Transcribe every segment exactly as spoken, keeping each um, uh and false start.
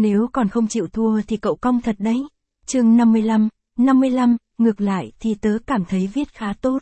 Nếu còn không chịu thua thì cậu cong thật đấy. Chương năm mươi lăm, năm mươi lăm, ngược lại thì tớ cảm thấy viết khá tốt.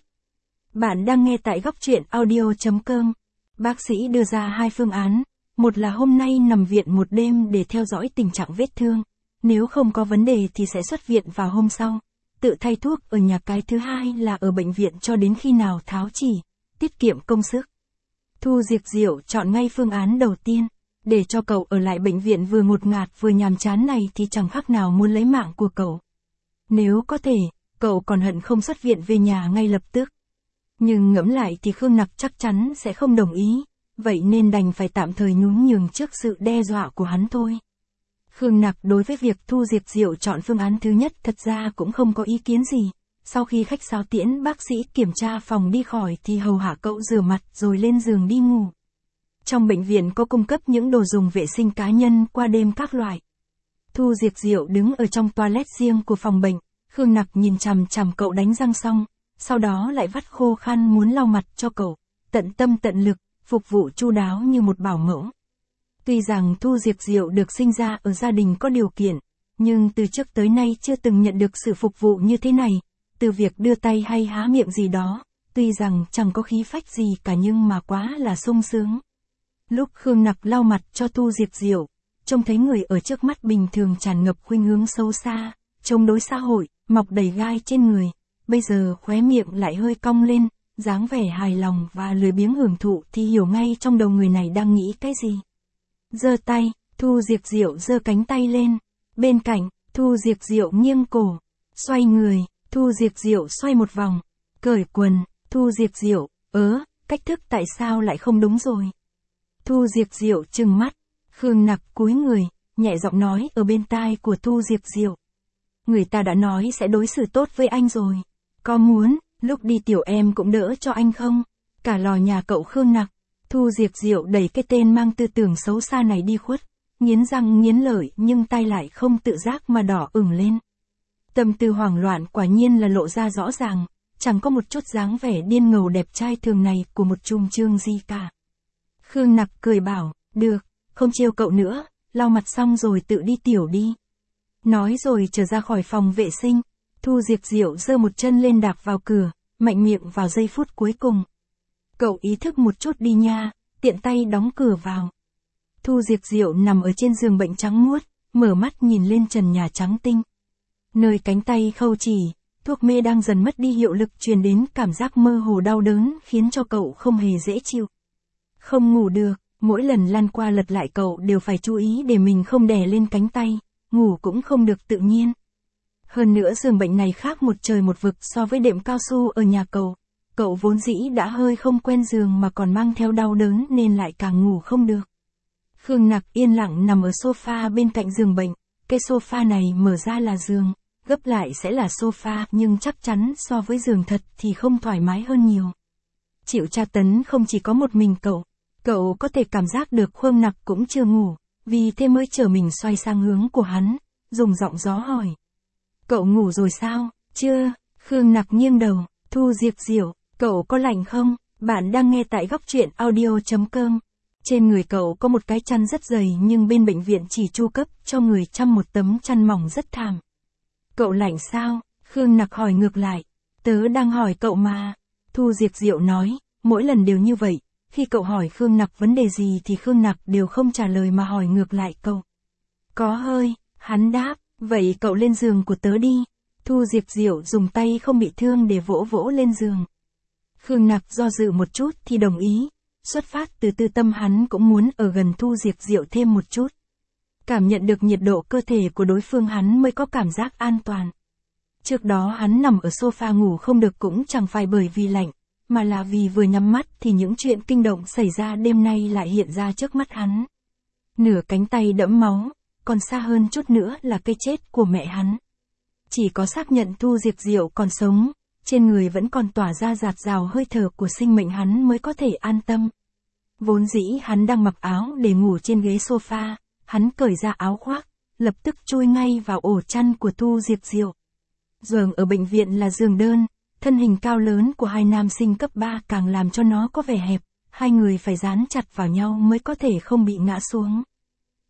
Bạn đang nghe tại góc truyện audio chấm com. Bác sĩ đưa ra hai phương án, một là hôm nay nằm viện một đêm để theo dõi tình trạng vết thương, nếu không có vấn đề thì sẽ xuất viện vào hôm sau, tự thay thuốc ở nhà. Cái thứ hai là ở bệnh viện cho đến khi nào tháo chỉ, tiết kiệm công sức. Thu Diệp Diệu chọn ngay phương án đầu tiên, để cho cậu ở lại bệnh viện vừa ngột ngạt vừa nhàm chán này thì chẳng khác nào muốn lấy mạng của cậu. Nếu có thể, cậu còn hận không xuất viện về nhà ngay lập tức. Nhưng ngẫm lại thì Khương Nặc chắc chắn sẽ không đồng ý, vậy nên đành phải tạm thời nhún nhường trước sự đe dọa của hắn thôi. Khương Nặc đối với việc Thu Diệp Diệu chọn phương án thứ nhất thật ra cũng không có ý kiến gì. Sau khi khách sáo tiễn bác sĩ kiểm tra phòng đi khỏi thì hầu hạ cậu rửa mặt rồi lên giường đi ngủ. Trong bệnh viện có cung cấp những đồ dùng vệ sinh cá nhân qua đêm các loại. Thu Diệp Diệu đứng ở trong toilet riêng của phòng bệnh, Khương Nặc nhìn chằm chằm cậu đánh răng xong, sau đó lại vắt khô khăn muốn lau mặt cho cậu, tận tâm tận lực, phục vụ chu đáo như một bảo mẫu. Tuy rằng Thu Diệp Diệu được sinh ra ở gia đình có điều kiện, nhưng từ trước tới nay chưa từng nhận được sự phục vụ như thế này, từ việc đưa tay hay há miệng gì đó, tuy rằng chẳng có khí phách gì cả nhưng mà quá là sung sướng. Lúc Khương Nặc lau mặt cho Thu Diệp Diệu, trông thấy người ở trước mắt bình thường tràn ngập khuynh hướng xấu xa, chống đối xã hội, mọc đầy gai trên người, bây giờ khóe miệng lại hơi cong lên, dáng vẻ hài lòng và lười biếng hưởng thụ thì hiểu ngay trong đầu người này đang nghĩ cái gì. Giơ tay, Thu Diệp Diệu giơ cánh tay lên, bên cạnh, Thu Diệp Diệu nghiêng cổ, xoay người, Thu Diệp Diệu xoay một vòng, cởi quần, Thu Diệp Diệu, ớ, cách thức tại sao lại không đúng rồi. Thu Diệp Diệu trừng mắt, Khương Nặc cúi người, nhẹ giọng nói ở bên tai của Thu Diệp Diệu. Người ta đã nói sẽ đối xử tốt với anh rồi. Có muốn, lúc đi tiểu em cũng đỡ cho anh không? Cả lò nhà cậu Khương Nặc. Thu Diệp Diệu đẩy cái tên mang tư tưởng xấu xa này đi khuất, nghiến răng nghiến lợi nhưng tay lại không tự giác mà đỏ ửng lên. Tâm tư hoảng loạn quả nhiên là lộ ra rõ ràng, chẳng có một chút dáng vẻ điên ngầu đẹp trai thường này của một trung trương gì cả. Khương Nặc cười bảo, được, không trêu cậu nữa, lau mặt xong rồi tự đi tiểu đi. Nói rồi trở ra khỏi phòng vệ sinh, Thu Diệp Diệu giơ một chân lên đạp vào cửa, mạnh miệng vào giây phút cuối cùng. Cậu ý thức một chút đi nha, tiện tay đóng cửa vào. Thu Diệp Diệu nằm ở trên giường bệnh trắng muốt, mở mắt nhìn lên trần nhà trắng tinh. Nơi cánh tay khâu chỉ, thuốc mê đang dần mất đi hiệu lực truyền đến cảm giác mơ hồ đau đớn khiến cho cậu không hề dễ chịu. Không ngủ được, mỗi lần lăn qua lật lại cậu đều phải chú ý để mình không đè lên cánh tay, ngủ cũng không được tự nhiên. Hơn nữa giường bệnh này khác một trời một vực so với đệm cao su ở nhà cậu. Cậu vốn dĩ đã hơi không quen giường mà còn mang theo đau đớn nên lại càng ngủ không được. Khương Nặc yên lặng nằm ở sofa bên cạnh giường bệnh, cái sofa này mở ra là giường, gấp lại sẽ là sofa nhưng chắc chắn so với giường thật thì không thoải mái hơn nhiều. Chịu tra tấn không chỉ có một mình cậu, cậu có thể cảm giác được Khương Nặc cũng chưa ngủ, vì thế mới chờ mình xoay sang hướng của hắn, dùng giọng gió hỏi. Cậu ngủ rồi sao? Chưa, Khương Nặc nghiêng đầu, Thu Diệp Diệu, cậu có lạnh không? Bạn đang nghe tại góc truyện audio chấm com. Trên người cậu có một cái chăn rất dày nhưng bên bệnh viện chỉ chu cấp cho người chăm một tấm chăn mỏng rất thảm. Cậu lạnh sao? Khương Nặc hỏi ngược lại. Tớ đang hỏi cậu mà. Thu Diệp Diệu nói, mỗi lần đều như vậy, khi cậu hỏi Khương Nặc vấn đề gì thì Khương Nặc đều không trả lời mà hỏi ngược lại cậu. Có hơi, hắn đáp, vậy cậu lên giường của tớ đi. Thu Diệp Diệu dùng tay không bị thương để vỗ vỗ lên giường. Khương Nặc do dự một chút thì đồng ý, xuất phát từ tư tâm hắn cũng muốn ở gần Thu Diệp Diệu thêm một chút. Cảm nhận được nhiệt độ cơ thể của đối phương hắn mới có cảm giác an toàn. Trước đó hắn nằm ở sofa ngủ không được cũng chẳng phải bởi vì lạnh, mà là vì vừa nhắm mắt thì những chuyện kinh động xảy ra đêm nay lại hiện ra trước mắt hắn. Nửa cánh tay đẫm máu, còn xa hơn chút nữa là cái chết của mẹ hắn. Chỉ có xác nhận Thu Diệp Diệu còn sống, trên người vẫn còn tỏa ra rạt rào hơi thở của sinh mệnh hắn mới có thể an tâm. Vốn dĩ hắn đang mặc áo để ngủ trên ghế sofa, hắn cởi ra áo khoác, lập tức chui ngay vào ổ chăn của Thu Diệp Diệu. Giường ở bệnh viện là giường đơn, thân hình cao lớn của hai nam sinh cấp ba càng làm cho nó có vẻ hẹp, hai người phải dán chặt vào nhau mới có thể không bị ngã xuống.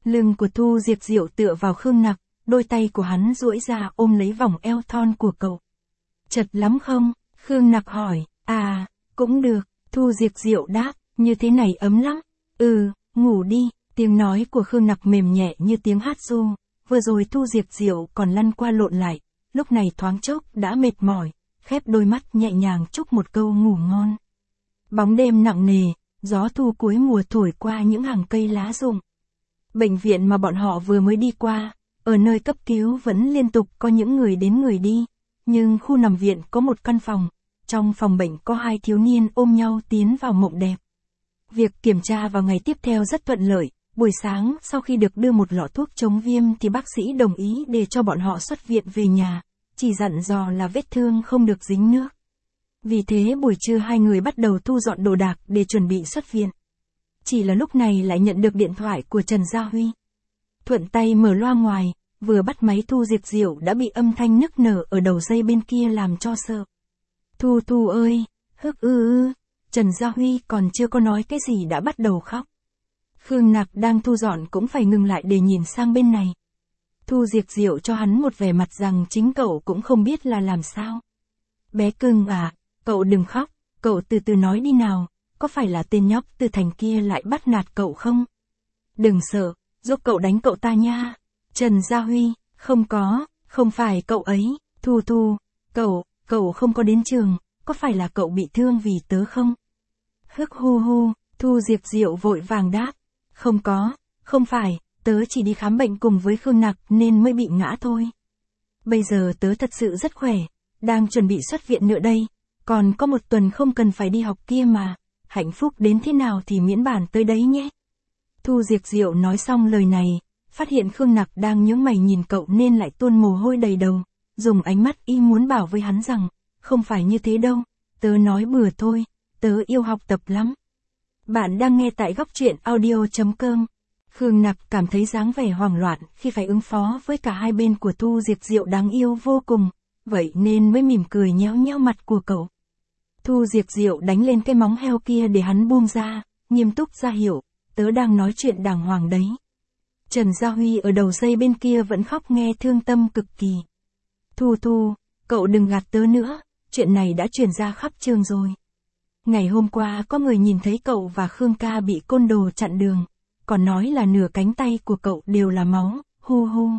Lưng của Thu Diệp Diệu tựa vào Khương Nặc, đôi tay của hắn duỗi ra ôm lấy vòng eo thon của cậu. Chật lắm không? Khương Nặc hỏi. À, cũng được, Thu Diệp Diệu đáp, như thế này ấm lắm. Ừ, ngủ đi. Tiếng nói của Khương Nặc mềm nhẹ như tiếng hát ru, vừa rồi Thu Diệp Diệu còn lăn qua lộn lại, lúc này thoáng chốc đã mệt mỏi, khép đôi mắt nhẹ nhàng chúc một câu ngủ ngon. Bóng đêm nặng nề, gió thu cuối mùa thổi qua những hàng cây lá rụng. Bệnh viện mà bọn họ vừa mới đi qua, ở nơi cấp cứu vẫn liên tục có những người đến người đi, nhưng khu nằm viện có một căn phòng, trong phòng bệnh có hai thiếu niên ôm nhau tiến vào mộng đẹp. Việc kiểm tra vào ngày tiếp theo rất thuận lợi. Buổi sáng, sau khi được đưa một lọ thuốc chống viêm thì bác sĩ đồng ý để cho bọn họ xuất viện về nhà, chỉ dặn dò là vết thương không được dính nước. Vì thế buổi trưa hai người bắt đầu thu dọn đồ đạc để chuẩn bị xuất viện. Chỉ là lúc này lại nhận được điện thoại của Trần Gia Huy. Thuận tay mở loa ngoài, vừa bắt máy Thu Diệp Diệu đã bị âm thanh nức nở ở đầu dây bên kia làm cho sợ. Thu Thu ơi, hức ư ư, Trần Gia Huy còn chưa có nói cái gì đã bắt đầu khóc. Khương Nặc đang thu dọn cũng phải ngừng lại để nhìn sang bên này. Thu Diệp Diệu cho hắn một vẻ mặt rằng chính cậu cũng không biết là làm sao. Bé cưng à, cậu đừng khóc, cậu từ từ nói đi nào, có phải là tên nhóc từ thành kia lại bắt nạt cậu không? Đừng sợ, giúp cậu đánh cậu ta nha. Trần Gia Huy, không có, không phải cậu ấy, Thu Thu, cậu, cậu không có đến trường, có phải là cậu bị thương vì tớ không? Hức hu hu, Thu Diệp Diệu vội vàng đáp. Không có, không phải, tớ chỉ đi khám bệnh cùng với Khương Nặc nên mới bị ngã thôi. Bây giờ tớ thật sự rất khỏe, đang chuẩn bị xuất viện nữa đây, còn có một tuần không cần phải đi học kia mà, hạnh phúc đến thế nào thì miễn bàn tới đấy nhé. Thu Diệp Diệu nói xong lời này, phát hiện Khương Nặc đang nhướng mày nhìn cậu nên lại tuôn mồ hôi đầy đầu, dùng ánh mắt y muốn bảo với hắn rằng, không phải như thế đâu, tớ nói bừa thôi, tớ yêu học tập lắm. Bạn đang nghe tại góc truyện audio chấm com. Khương Nặc cảm thấy dáng vẻ hoảng loạn khi phải ứng phó với cả hai bên của Thu Diệp Diệu đáng yêu vô cùng, vậy nên mới mỉm cười nhéo nhéo mặt của cậu. Thu Diệp Diệu đánh lên cái móng heo kia để hắn buông ra, nghiêm túc ra hiệu, tớ đang nói chuyện đàng hoàng đấy. Trần Gia Huy ở đầu dây bên kia vẫn khóc nghe thương tâm cực kỳ. Thu Thu, cậu đừng gạt tớ nữa, chuyện này đã truyền ra khắp trường rồi. Ngày hôm qua có người nhìn thấy cậu và Khương ca bị côn đồ chặn đường, còn nói là nửa cánh tay của cậu đều là máu, hu hu.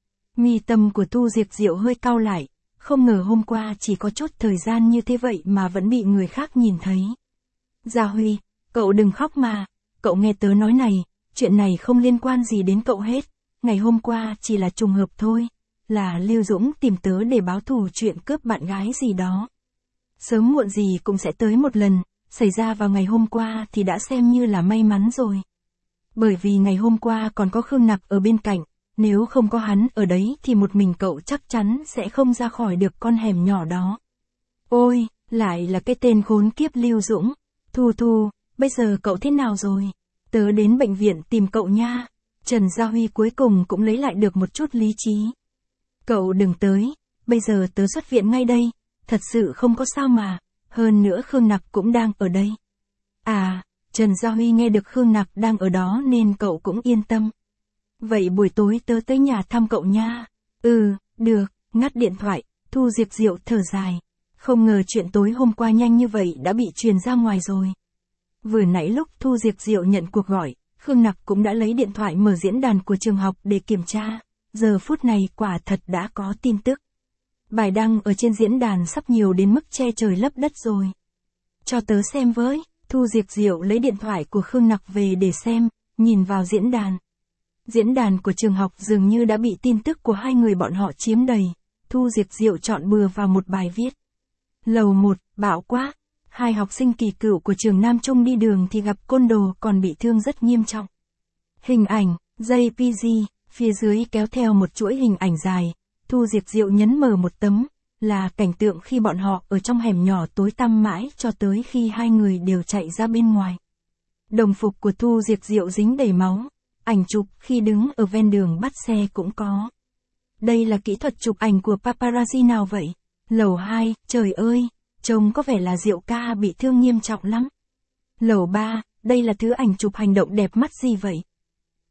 Mi tâm của Thu Diệp Diệu hơi cau lại, không ngờ hôm qua chỉ có chút thời gian như thế vậy mà vẫn bị người khác nhìn thấy. Gia Huy, cậu đừng khóc mà, cậu nghe tớ nói này, chuyện này không liên quan gì đến cậu hết, ngày hôm qua chỉ là trùng hợp thôi, là Lưu Dũng tìm tớ để báo thù chuyện cướp bạn gái gì đó. Sớm muộn gì cũng sẽ tới một lần, xảy ra vào ngày hôm qua thì đã xem như là may mắn rồi. Bởi vì ngày hôm qua còn có Khương Nặc ở bên cạnh, nếu không có hắn ở đấy thì một mình cậu chắc chắn sẽ không ra khỏi được con hẻm nhỏ đó. Ôi, lại là cái tên khốn kiếp Lưu Dũng. Thu Thu, bây giờ cậu thế nào rồi? Tớ đến bệnh viện tìm cậu nha. Trần Gia Huy cuối cùng cũng lấy lại được một chút lý trí. Cậu đừng tới, bây giờ tớ xuất viện ngay đây, thật sự không có sao mà, hơn nữa Khương Nặc cũng đang ở đây. À, Trần Gia Huy nghe được Khương Nặc đang ở đó nên cậu cũng yên tâm. Vậy buổi tối tớ tới nhà thăm cậu nha. Ừ, được, ngắt điện thoại, Thu Diệp Diệu thở dài. Không ngờ chuyện tối hôm qua nhanh như vậy đã bị truyền ra ngoài rồi. Vừa nãy lúc Thu Diệp Diệu nhận cuộc gọi, Khương Nặc cũng đã lấy điện thoại mở diễn đàn của trường học để kiểm tra. Giờ phút này quả thật đã có tin tức. Bài đăng ở trên diễn đàn sắp nhiều đến mức che trời lấp đất rồi. Cho tớ xem với, Thu Diệp Diệu lấy điện thoại của Khương Nặc về để xem, nhìn vào diễn đàn. Diễn đàn của trường học dường như đã bị tin tức của hai người bọn họ chiếm đầy. Thu Diệp Diệu chọn bừa vào một bài viết. Lầu một, bão quá. Hai học sinh kỳ cựu của trường Nam Trung đi đường thì gặp côn đồ còn bị thương rất nghiêm trọng. Hình ảnh, jê pê giê, phía dưới kéo theo một chuỗi hình ảnh dài. Thu Diệp Diệu nhấn mở một tấm, là cảnh tượng khi bọn họ ở trong hẻm nhỏ tối tăm mãi cho tới khi hai người đều chạy ra bên ngoài. Đồng phục của Thu Diệp Diệu dính đầy máu, ảnh chụp khi đứng ở ven đường bắt xe cũng có. Đây là kỹ thuật chụp ảnh của paparazzi nào vậy? Lầu hai, trời ơi, trông có vẻ là Diệu ca bị thương nghiêm trọng lắm. Lầu ba, đây là thứ ảnh chụp hành động đẹp mắt gì vậy?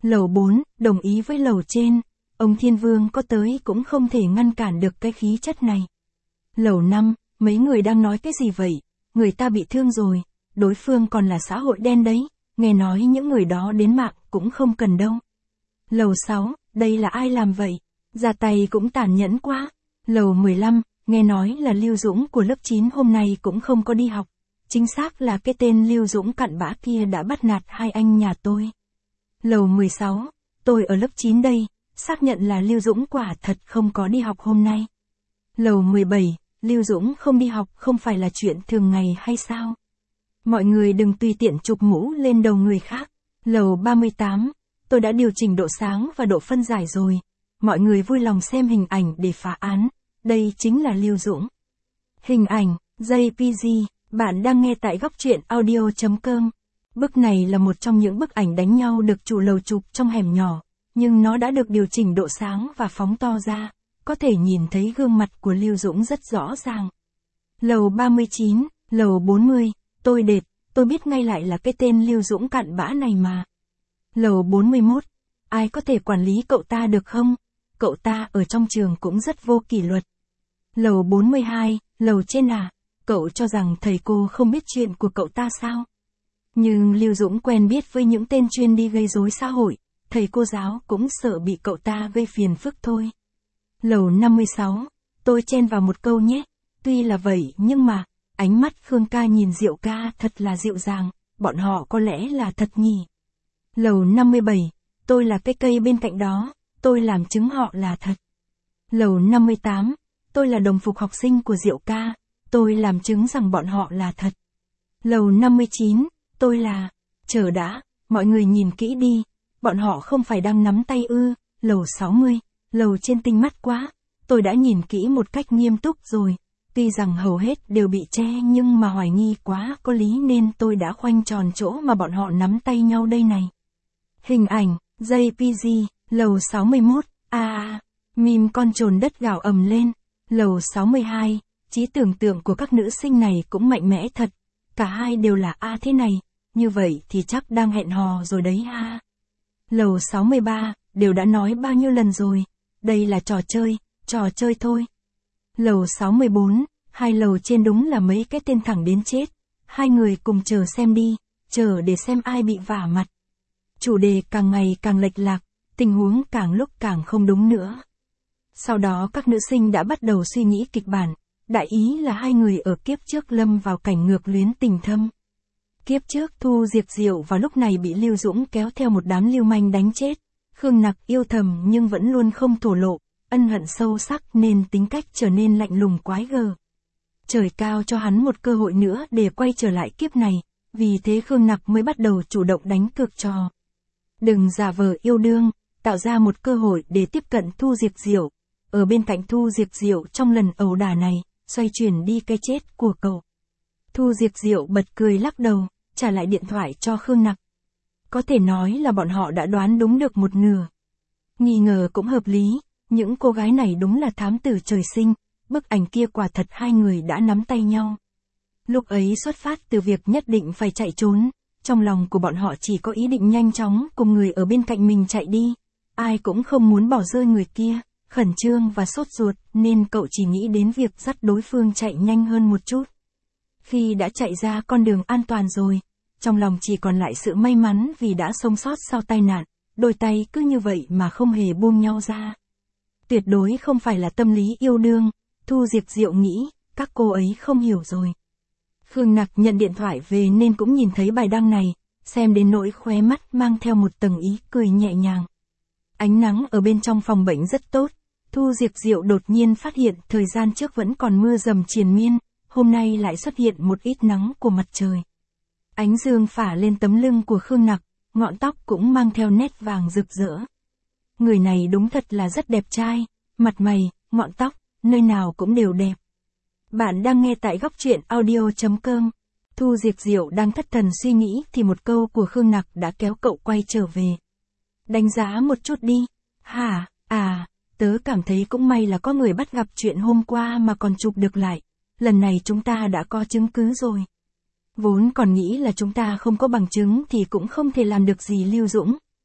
Lầu bốn, đồng ý với lầu trên, ông Thiên Vương có tới cũng không thể ngăn cản được cái khí chất này. Lầu năm, mấy người đang nói cái gì vậy, người ta bị thương rồi, đối phương còn là xã hội đen đấy, nghe nói những người đó đến mạng cũng không cần đâu. Lầu sáu, đây là ai làm vậy, ra tay cũng tàn nhẫn quá. Lầu mười lăm, nghe nói là Lưu Dũng của lớp chín hôm nay cũng không có đi học, chính xác là cái tên Lưu Dũng cặn bã kia đã bắt nạt hai anh nhà tôi. Lầu mười sáu, tôi ở lớp chín đây, xác nhận là Lưu Dũng quả thật không có đi học hôm nay. Lầu mười bảy, Lưu Dũng không đi học không phải là chuyện thường ngày hay sao? Mọi người đừng tùy tiện chụp mũ lên đầu người khác. Lầu ba mươi tám, tôi đã điều chỉnh độ sáng và độ phân giải rồi. Mọi người vui lòng xem hình ảnh để phá án. Đây chính là Lưu Dũng. Hình ảnh, jê pê giê, bạn đang nghe tại góc truyện audio chấm com. Bức này là một trong những bức ảnh đánh nhau được chủ lầu chụp trong hẻm nhỏ, nhưng nó đã được điều chỉnh độ sáng và phóng to ra, có thể nhìn thấy gương mặt của Lưu Dũng rất rõ ràng. Lầu ba mươi chín, lầu bốn mươi, tôi đệt, tôi biết ngay lại là cái tên Lưu Dũng cặn bã này mà. Lầu bốn mươi mốt, ai có thể quản lý cậu ta được không? Cậu ta ở trong trường cũng rất vô kỷ luật. Lầu bốn mươi hai, lầu trên à, cậu cho rằng thầy cô không biết chuyện của cậu ta sao? Nhưng Lưu Dũng quen biết với những tên chuyên đi gây rối xã hội, thầy cô giáo cũng sợ bị cậu ta gây phiền phức thôi. Lầu năm mươi sáu, tôi chen vào một câu nhé, tuy là vậy nhưng mà, ánh mắt Khương ca nhìn Diệu ca thật là dịu dàng, bọn họ có lẽ là thật nhỉ. Lầu năm mươi bảy, tôi là cái cây bên cạnh đó, tôi làm chứng họ là thật. Lầu năm mươi tám, tôi là đồng phục học sinh của Diệu ca, tôi làm chứng rằng bọn họ là thật. Lầu năm mươi chín, tôi là, chờ đã, mọi người nhìn kỹ đi, bọn họ không phải đang nắm tay ư. Lầu sáu mươi, lầu trên tinh mắt quá, tôi đã nhìn kỹ một cách nghiêm túc rồi, tuy rằng hầu hết đều bị che nhưng mà hoài nghi quá có lý nên tôi đã khoanh tròn chỗ mà bọn họ nắm tay nhau đây này. Hình ảnh, jê pê giê, lầu sáu mươi mốt, a à, mìm con trồn đất gào ầm lên. Lầu sáu mươi hai, trí tưởng tượng của các nữ sinh này cũng mạnh mẽ thật, cả hai đều là a thế này, như vậy thì chắc đang hẹn hò rồi đấy ha. Lầu sáu mươi ba, đều đã nói bao nhiêu lần rồi, đây là trò chơi, trò chơi thôi. Lầu sáu mươi bốn, hai lầu trên đúng là mấy cái tên thẳng đến chết, hai người cùng chờ xem đi, chờ để xem ai bị vả mặt. Chủ đề càng ngày càng lệch lạc, tình huống càng lúc càng không đúng nữa. Sau đó các nữ sinh đã bắt đầu suy nghĩ kịch bản, đại ý là hai người ở kiếp trước lâm vào cảnh ngược luyến tình thâm. Kiếp trước Thu Diệp Diệu vào lúc này bị Lưu Dũng kéo theo một đám lưu manh đánh chết, Khương Nặc yêu thầm nhưng vẫn luôn không thổ lộ, ân hận sâu sắc nên tính cách trở nên lạnh lùng quái gở. Trời cao cho hắn một cơ hội nữa để quay trở lại kiếp này, vì thế Khương Nặc mới bắt đầu chủ động đánh cược trò. Đừng giả vờ yêu đương, tạo ra một cơ hội để tiếp cận Thu Diệp Diệu. Ở bên cạnh Thu Diệp Diệu trong lần ẩu đả này, xoay chuyển đi cái chết của cậu. Thu Diệp Diệu bật cười lắc đầu, trả lại điện thoại cho Khương Nặc. Có thể nói là bọn họ đã đoán đúng được một nửa. Nghi ngờ cũng hợp lý, những cô gái này đúng là thám tử trời sinh, bức ảnh kia quả thật hai người đã nắm tay nhau. Lúc ấy xuất phát từ việc nhất định phải chạy trốn, trong lòng của bọn họ chỉ có ý định nhanh chóng cùng người ở bên cạnh mình chạy đi, ai cũng không muốn bỏ rơi người kia, khẩn trương và sốt ruột nên cậu chỉ nghĩ đến việc dắt đối phương chạy nhanh hơn một chút. Khi đã chạy ra con đường an toàn rồi, trong lòng chỉ còn lại sự may mắn vì đã sống sót sau tai nạn, đôi tay cứ như vậy mà không hề buông nhau ra. Tuyệt đối không phải là tâm lý yêu đương, Thu Diệp Diệu nghĩ, các cô ấy không hiểu rồi. Khương Nặc nhận điện thoại về nên cũng nhìn thấy bài đăng này, xem đến nỗi khóe mắt mang theo một tầng ý cười nhẹ nhàng. Ánh nắng ở bên trong phòng bệnh rất tốt, Thu Diệp Diệu đột nhiên phát hiện thời gian trước vẫn còn mưa dầm triền miên, hôm nay lại xuất hiện một ít nắng của mặt trời. Ánh dương phả lên tấm lưng của Khương Nặc, ngọn tóc cũng mang theo nét vàng rực rỡ. Người này đúng thật là rất đẹp trai, mặt mày, ngọn tóc, nơi nào cũng đều đẹp. Bạn đang nghe tại góc truyện audio chấm com. Thu Diệp Diệu đang thất thần suy nghĩ thì một câu của Khương Nặc đã kéo cậu quay trở về. Đánh giá một chút đi. Hả, à, tớ cảm thấy cũng may là có người bắt gặp chuyện hôm qua mà còn chụp được lại. Lần này chúng ta đã có chứng cứ rồi. Vốn còn nghĩ là chúng ta không có bằng chứng thì cũng không thể làm được gì Lưu Dũng.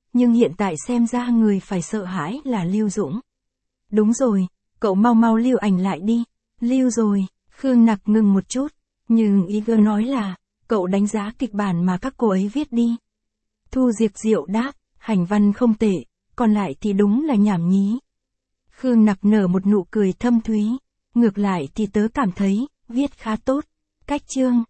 nhưng hiện tại xem ra người phải sợ hãi là Lưu Dũng. Đúng rồi, cậu mau mau lưu ảnh lại đi. Lưu rồi, Khương Nặc ngừng một chút, nhưng ý gơ nói là, cậu đánh giá kịch bản mà các cô ấy viết đi. Thu Diệp Diệu đáp, hành văn không tệ, còn lại thì đúng là nhảm nhí. Khương Nặc nở một nụ cười thâm thúy, ngược lại thì tớ cảm thấy, viết khá tốt. Cách chương